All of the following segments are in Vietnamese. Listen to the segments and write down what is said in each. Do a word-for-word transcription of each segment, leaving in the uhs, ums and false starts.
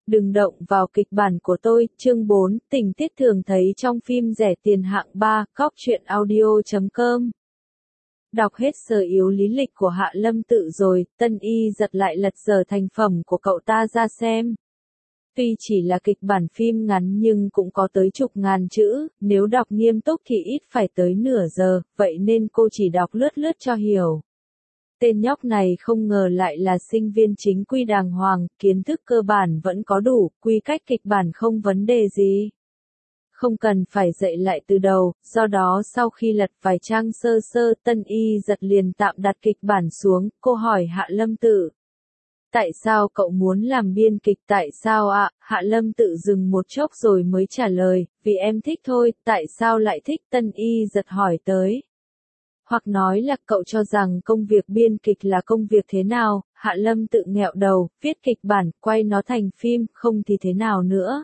Đừng động vào kịch bản của tôi, chương bốn, tình tiết thường thấy trong phim rẻ tiền hạng ba, cóc truyện audio chấm com. Đọc hết sở yếu lý lịch của Hạ Lâm Tự rồi, Tân Y giật lại lật dở thành phẩm của cậu ta ra xem. Tuy chỉ là kịch bản phim ngắn nhưng cũng có tới chục ngàn chữ, nếu đọc nghiêm túc thì ít phải tới nửa giờ, vậy nên cô chỉ đọc lướt lướt cho hiểu. Tên nhóc này không ngờ lại là sinh viên chính quy đàng hoàng, kiến thức cơ bản vẫn có đủ, quy cách kịch bản không vấn đề gì. Không cần phải dạy lại từ đầu, do đó sau khi lật vài trang sơ sơ, Tân Y giật liền tạm đặt kịch bản xuống, cô hỏi Hạ Lâm Tự. Tại sao cậu muốn làm biên kịch, tại sao ạ? Hạ Lâm Tự dừng một chốc rồi mới trả lời, vì em thích thôi, tại sao lại thích? Tân Y giật hỏi tới. Hoặc nói là cậu cho rằng công việc biên kịch là công việc thế nào? Hạ Lâm Tự nghẹo đầu, viết kịch bản, quay nó thành phim, không thì thế nào nữa?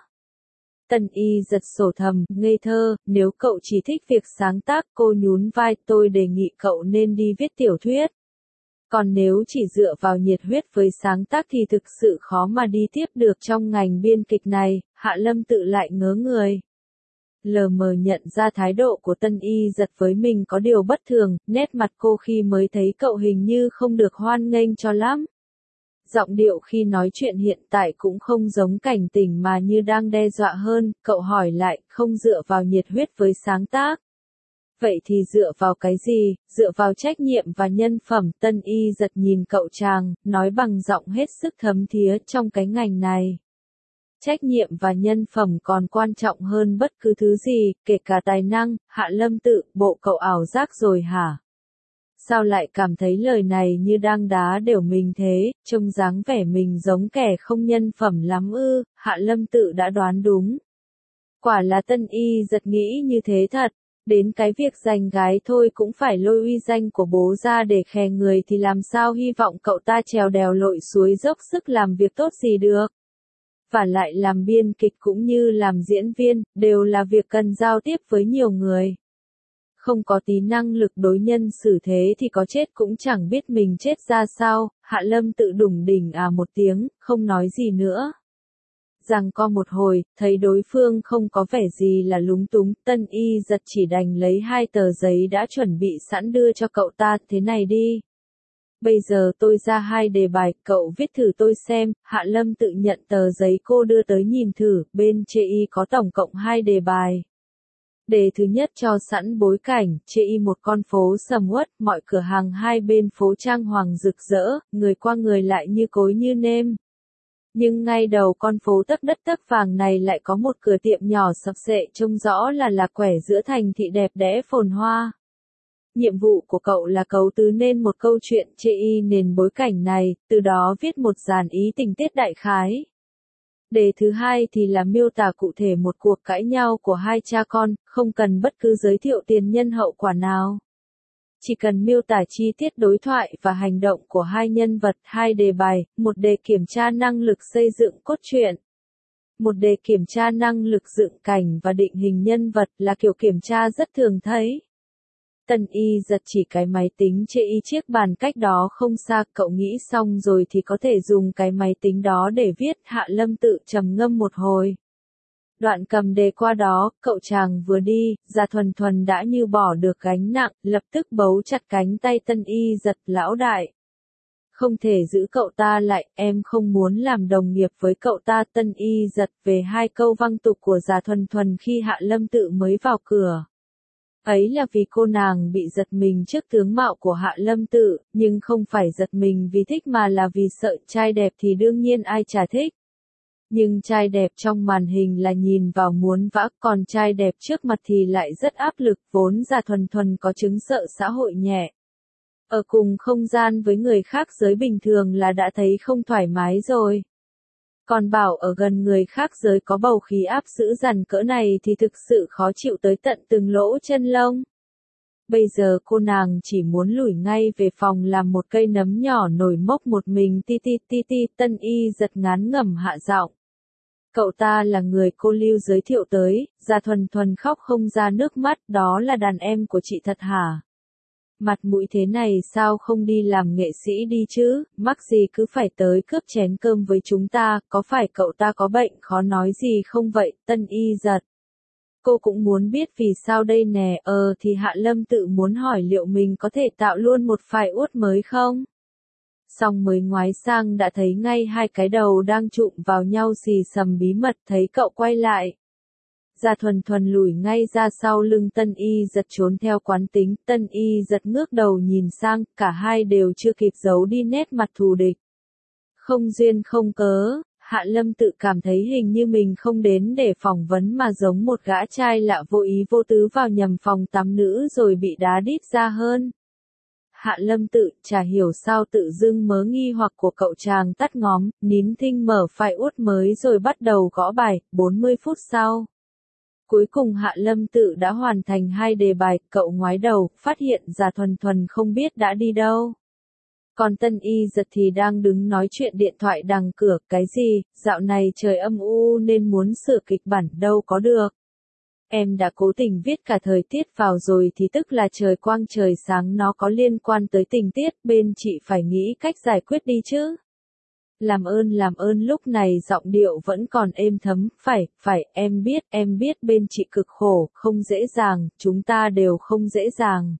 Tân Y giật sổ thầm, ngây thơ, nếu cậu chỉ thích việc sáng tác, cô nhún vai, tôi đề nghị cậu nên đi viết tiểu thuyết. Còn nếu chỉ dựa vào nhiệt huyết với sáng tác thì thực sự khó mà đi tiếp được trong ngành biên kịch này. Hạ Lâm Tự lại ngớ người. Lờ mờ nhận ra thái độ của Tân Y giật với mình có điều bất thường, nét mặt cô khi mới thấy cậu hình như không được hoan nghênh cho lắm. Giọng điệu khi nói chuyện hiện tại cũng không giống cảnh tỉnh mà như đang đe dọa hơn, cậu hỏi lại, không dựa vào nhiệt huyết với sáng tác. Vậy thì dựa vào cái gì? Dựa vào trách nhiệm và nhân phẩm. Tân Y giật nhìn cậu chàng, nói bằng giọng hết sức thấm thía, trong cái ngành này. Trách nhiệm và nhân phẩm còn quan trọng hơn bất cứ thứ gì, kể cả tài năng. Hạ Lâm Tự, bộ cậu ảo giác rồi hả? Sao lại cảm thấy lời này như đang đá đều mình thế, trông dáng vẻ mình giống kẻ không nhân phẩm lắm ư? Hạ Lâm Tự đã đoán đúng. Quả là Tân Y giật nghĩ như thế thật. Đến cái việc giành gái thôi cũng phải lôi uy danh của bố ra để khè người thì làm sao hy vọng cậu ta trèo đèo lội suối dốc sức làm việc tốt gì được. Và lại làm biên kịch cũng như làm diễn viên, đều là việc cần giao tiếp với nhiều người. Không có tí năng lực đối nhân xử thế thì có chết cũng chẳng biết mình chết ra sao. Hạ Lâm Tự đủng đỉnh à một tiếng, không nói gì nữa. Rằng co một hồi, thấy đối phương không có vẻ gì là lúng túng, Tân Y giật chỉ đành lấy hai tờ giấy đã chuẩn bị sẵn đưa cho cậu ta, thế này đi. Bây giờ tôi ra hai đề bài, cậu viết thử tôi xem. Hạ Lâm Tự nhận tờ giấy cô đưa tới nhìn thử, bên chê y có tổng cộng hai đề bài. Đề thứ nhất cho sẵn bối cảnh, chê y một con phố sầm uất, mọi cửa hàng hai bên phố trang hoàng rực rỡ, người qua người lại như cối như nêm. Nhưng ngay đầu con phố tấc đất tấc vàng này lại có một cửa tiệm nhỏ sập xệ trông rõ là lạc quẻ giữa thành thị đẹp đẽ phồn hoa. Nhiệm vụ của cậu là cấu tứ nên một câu chuyện chê y nền bối cảnh này, từ đó viết một dàn ý tình tiết đại khái. Đề thứ hai thì là miêu tả cụ thể một cuộc cãi nhau của hai cha con, không cần bất cứ giới thiệu tiền nhân hậu quả nào. Chỉ cần miêu tả chi tiết đối thoại và hành động của hai nhân vật. Hai đề bài, một đề kiểm tra năng lực xây dựng cốt truyện. Một đề kiểm tra năng lực dựng cảnh và định hình nhân vật, là kiểu kiểm tra rất thường thấy. Tân Y giật chỉ cái máy tính chê y chiếc bàn cách đó không xa, cậu nghĩ xong rồi thì có thể dùng cái máy tính đó để viết. Hạ Lâm Tự trầm ngâm một hồi. Đoạn cầm đề qua đó, cậu chàng vừa đi, Dạ Thuần Thuần đã như bỏ được gánh nặng, lập tức bấu chặt cánh tay Tân Y giật, lão đại. Không thể giữ cậu ta lại, em không muốn làm đồng nghiệp với cậu ta. Tân Y giật về hai câu văng tục của Dạ Thuần Thuần khi Hạ Lâm Tự mới vào cửa. Ấy là vì cô nàng bị giật mình trước tướng mạo của Hạ Lâm Tự, nhưng không phải giật mình vì thích mà là vì sợ. Trai đẹp thì đương nhiên ai chả thích. Nhưng trai đẹp trong màn hình là nhìn vào muốn vã, còn trai đẹp trước mặt thì lại rất áp lực, vốn Dạ Thuần Thuần có chứng sợ xã hội nhẹ. Ở cùng không gian với người khác giới bình thường là đã thấy không thoải mái rồi. Còn bảo ở gần người khác giới có bầu khí áp dữ dằn cỡ này thì thực sự khó chịu tới tận từng lỗ chân lông. Bây giờ cô nàng chỉ muốn lủi ngay về phòng làm một cây nấm nhỏ nổi mốc một mình ti ti ti ti. Tân Y giật ngán ngẩm hạ giọng. Cậu ta là người cô Lưu giới thiệu tới. Dạ Thuần Thuần khóc không ra nước mắt, đó là đàn em của chị thật hả? Mặt mũi thế này sao không đi làm nghệ sĩ đi chứ, mắc gì cứ phải tới cướp chén cơm với chúng ta, có phải cậu ta có bệnh khó nói gì không vậy, Tân Y giật. Cô cũng muốn biết vì sao đây nè, ờ thì Hạ Lâm tự muốn hỏi liệu mình có thể tạo luôn một file út mới không? Xong mới ngoái sang đã thấy ngay hai cái đầu đang chụm vào nhau xì xầm bí mật, thấy cậu quay lại. Gia Thuần Thuần lùi ngay ra sau lưng Tân Y giật trốn theo quán tính, Tân Y giật ngước đầu nhìn sang, cả hai đều chưa kịp giấu đi nét mặt thù địch. Không duyên không cớ, Hạ Lâm tự cảm thấy hình như mình không đến để phỏng vấn mà giống một gã trai lạ vô ý vô tứ vào nhầm phòng tắm nữ rồi bị đá đít ra hơn. Hạ Lâm tự, chả hiểu sao tự dưng mớ nghi hoặc của cậu chàng tắt ngóm, nín thinh mở file út mới rồi bắt đầu gõ bài, bốn mươi phút sau. Cuối cùng Hạ Lâm tự đã hoàn thành hai đề bài, cậu ngoái đầu, phát hiện Gia Thuần Thuần không biết đã đi đâu. Còn Tân Y giật thì đang đứng nói chuyện điện thoại đằng cửa, cái gì, dạo này trời âm u nên muốn sửa kịch bản đâu có được. Em đã cố tình viết cả thời tiết vào rồi thì tức là trời quang trời sáng nó có liên quan tới tình tiết, bên chị phải nghĩ cách giải quyết đi chứ. Làm ơn làm ơn lúc này giọng điệu vẫn còn êm thấm, phải, phải, em biết, em biết bên chị cực khổ, không dễ dàng, chúng ta đều không dễ dàng.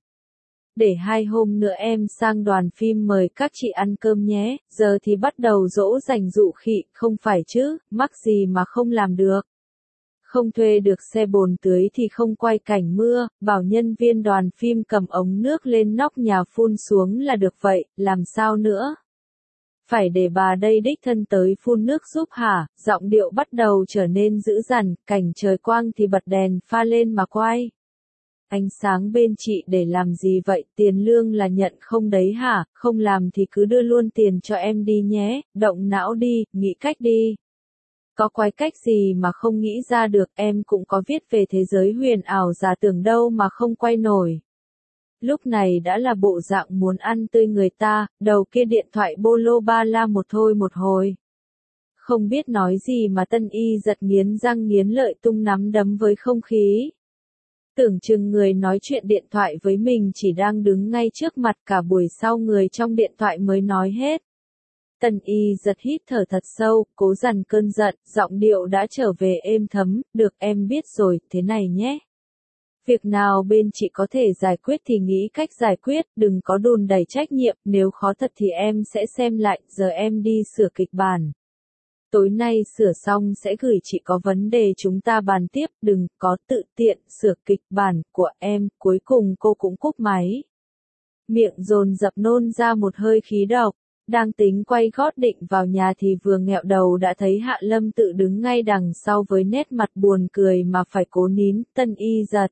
Để hai hôm nữa em sang đoàn phim mời các chị ăn cơm nhé, giờ thì bắt đầu dỗ dành dụ khị, không phải chứ, mắc gì mà không làm được. Không thuê được xe bồn tưới thì không quay cảnh mưa, bảo nhân viên đoàn phim cầm ống nước lên nóc nhà phun xuống là được vậy, làm sao nữa? Phải để bà đây đích thân tới phun nước giúp hả? Giọng điệu bắt đầu trở nên dữ dằn, cảnh trời quang thì bật đèn pha lên mà quay. Ánh sáng bên chị để làm gì vậy, tiền lương là nhận không đấy hả, không làm thì cứ đưa luôn tiền cho em đi nhé, động não đi, nghĩ cách đi. Có quái cách gì mà không nghĩ ra được, em cũng có viết về thế giới huyền ảo giả tưởng đâu mà không quay nổi. Lúc này đã là bộ dạng muốn ăn tươi người ta, đầu kia điện thoại bô lô ba la một thôi một hồi. Không biết nói gì mà Tân Y giật nghiến răng nghiến lợi tung nắm đấm với không khí. Tưởng chừng người nói chuyện điện thoại với mình chỉ đang đứng ngay trước mặt, cả buổi sau người trong điện thoại mới nói hết. Tân Y giật hít thở thật sâu, cố dằn cơn giận, giọng điệu đã trở về êm thấm, được em biết rồi, thế này nhé. Việc nào bên chị có thể giải quyết thì nghĩ cách giải quyết, đừng có đùn đẩy trách nhiệm, nếu khó thật thì em sẽ xem lại, giờ em đi sửa kịch bản. Tối nay sửa xong sẽ gửi chị, có vấn đề chúng ta bàn tiếp, đừng có tự tiện sửa kịch bản của em, cuối cùng cô cũng cúp máy. Miệng dồn dập nôn ra một hơi khí độc, đang tính quay gót định vào nhà thì vừa nghẹo đầu đã thấy Hạ Lâm tự đứng ngay đằng sau với nét mặt buồn cười mà phải cố nín, Tân Y giật.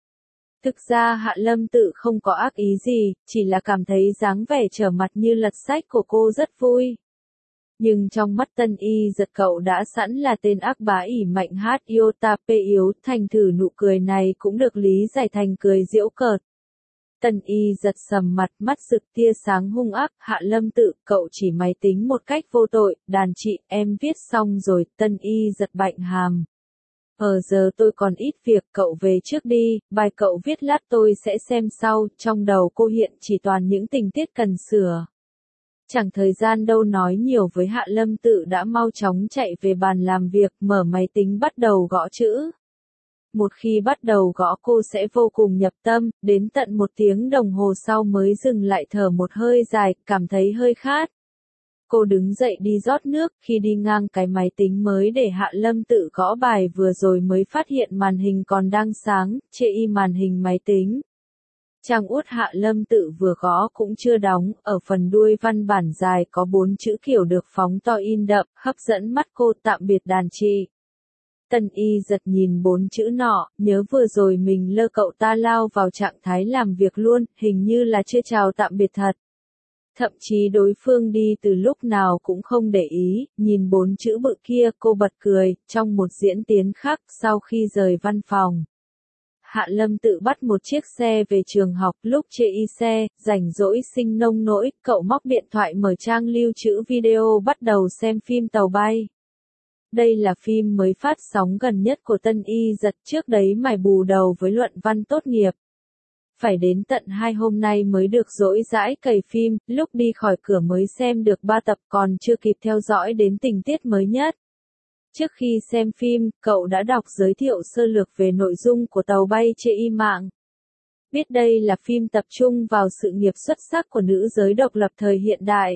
Thực ra Hạ Lâm tự không có ác ý gì, chỉ là cảm thấy dáng vẻ trở mặt như lật sách của cô rất vui. Nhưng trong mắt Tân Y giật cậu đã sẵn là tên ác bá ỷ mạnh hát iota p yếu, thành thử nụ cười này cũng được lý giải thành cười giễu cợt. Tân Y giật sầm mặt, mắt rực tia sáng hung ác, Hạ Lâm tự, cậu chỉ máy tính một cách vô tội, đàn chị, em viết xong rồi, Tân Y giật bạnh hàm. Ờ giờ tôi còn ít việc, cậu về trước đi, bài cậu viết lát tôi sẽ xem sau, trong đầu cô hiện chỉ toàn những tình tiết cần sửa. Chẳng thời gian đâu nói nhiều với Hạ Lâm tự đã mau chóng chạy về bàn làm việc, mở máy tính bắt đầu gõ chữ. Một khi bắt đầu gõ cô sẽ vô cùng nhập tâm, đến tận một tiếng đồng hồ sau mới dừng lại thở một hơi dài, cảm thấy hơi khát. Cô đứng dậy đi rót nước, khi đi ngang cái máy tính mới để Hạ Lâm tự gõ bài vừa rồi mới phát hiện màn hình còn đang sáng, chê y màn hình máy tính. Trang út Hạ Lâm tự vừa gõ cũng chưa đóng, ở phần đuôi văn bản dài có bốn chữ kiểu được phóng to in đậm, hấp dẫn mắt cô, tạm biệt đàn chị. Tân Y giật nhìn bốn chữ nọ, nhớ vừa rồi mình lơ cậu ta lao vào trạng thái làm việc luôn, hình như là chưa chào tạm biệt thật. Thậm chí đối phương đi từ lúc nào cũng không để ý, nhìn bốn chữ bự kia cô bật cười, trong một diễn tiến khác sau khi rời văn phòng. Hạ Lâm tự bắt một chiếc xe về trường học, lúc chê y xe, rảnh rỗi sinh nông nỗi, cậu móc điện thoại mở trang lưu trữ video bắt đầu xem phim Tàu Bay. Đây là phim mới phát sóng gần nhất của Tân Y giật, trước đấy mải bù đầu với luận văn tốt nghiệp. Phải đến tận hai hôm nay mới được rỗi rãi cày phim, lúc đi khỏi cửa mới xem được ba tập còn chưa kịp theo dõi đến tình tiết mới nhất. Trước khi xem phim, cậu đã đọc giới thiệu sơ lược về nội dung của Tàu bay trên y mạng. Biết đây là phim tập trung vào sự nghiệp xuất sắc của nữ giới độc lập thời hiện đại.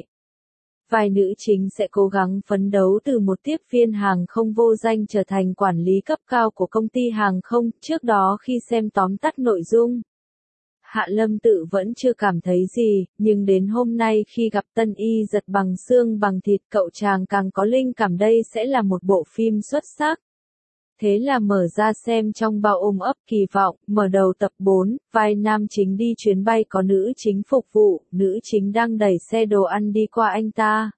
Vai nữ chính sẽ cố gắng phấn đấu từ một tiếp viên hàng không vô danh trở thành quản lý cấp cao của công ty hàng không. Trước đó khi xem tóm tắt nội dung, Hạ Lâm Tự vẫn chưa cảm thấy gì, nhưng đến hôm nay khi gặp Tân Y giật bằng xương bằng thịt, cậu chàng càng có linh cảm đây sẽ là một bộ phim xuất sắc. Thế là mở ra xem trong bao ôm ấp kỳ vọng. Mở đầu tập bốn, vai nam chính đi chuyến bay có nữ chính phục vụ, nữ chính đang đẩy xe đồ ăn đi qua anh ta.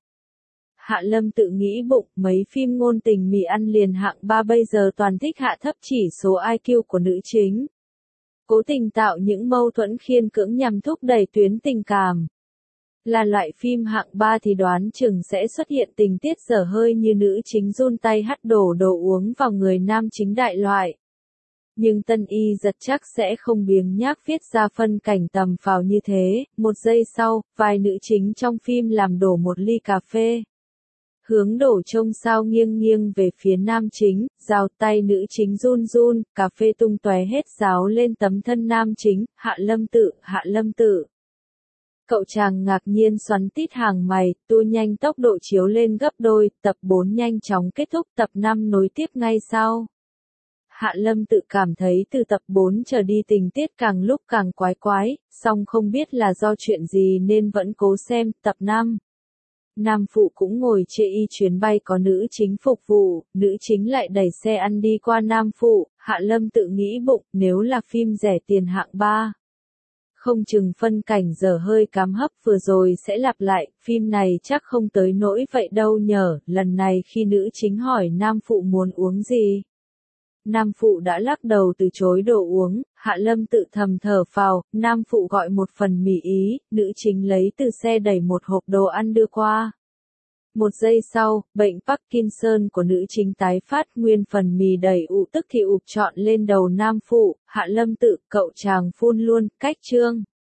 Hạ Lâm Tự nghĩ bụng, mấy phim ngôn tình mì ăn liền hạng ba bây giờ toàn thích hạ thấp chỉ số i kiu của nữ chính. Cố tình tạo những mâu thuẫn khiên cưỡng nhằm thúc đẩy tuyến tình cảm. Là loại phim hạng ba thì đoán chừng sẽ xuất hiện tình tiết dở hơi như nữ chính run tay hắt đổ đồ uống vào người nam chính đại loại. Nhưng Tân Y giật chắc sẽ không biếng nhác viết ra phân cảnh tầm phào như thế. Một giây sau, vài nữ chính trong phim làm đổ một ly cà phê. Hướng đổ trông sao nghiêng nghiêng về phía nam chính, rào tay nữ chính run run, cà phê tung tóe hết ráo lên tấm thân nam chính. Hạ Lâm Tự, Hạ Lâm Tự. Cậu chàng ngạc nhiên xoắn tít hàng mày, tua nhanh tốc độ chiếu lên gấp đôi, tập bốn nhanh chóng kết thúc, tập năm nối tiếp ngay sau. Hạ Lâm Tự cảm thấy từ tập bốn trở đi tình tiết càng lúc càng quái quái, song không biết là do chuyện gì nên vẫn cố xem. Tập năm. Nam phụ cũng ngồi chê y chuyến bay có nữ chính phục vụ, nữ chính lại đẩy xe ăn đi qua nam phụ. Hạ Lâm Tự nghĩ bụng, nếu là phim rẻ tiền hạng ba, không chừng phân cảnh dở hơi cám hấp vừa rồi sẽ lặp lại. Phim này chắc không tới nỗi vậy đâu nhở. Lần này khi nữ chính hỏi nam phụ muốn uống gì, nam phụ đã lắc đầu từ chối đồ uống. Hạ Lâm Tự thầm thở phào, nam phụ gọi một phần mì ý, nữ chính lấy từ xe đẩy một hộp đồ ăn đưa qua. Một giây sau, bệnh Parkinson của nữ chính tái phát, nguyên phần mì đầy ụ tức thì ụp trọn lên đầu nam phụ. Hạ Lâm Tự, cậu chàng phun luôn, cách chương.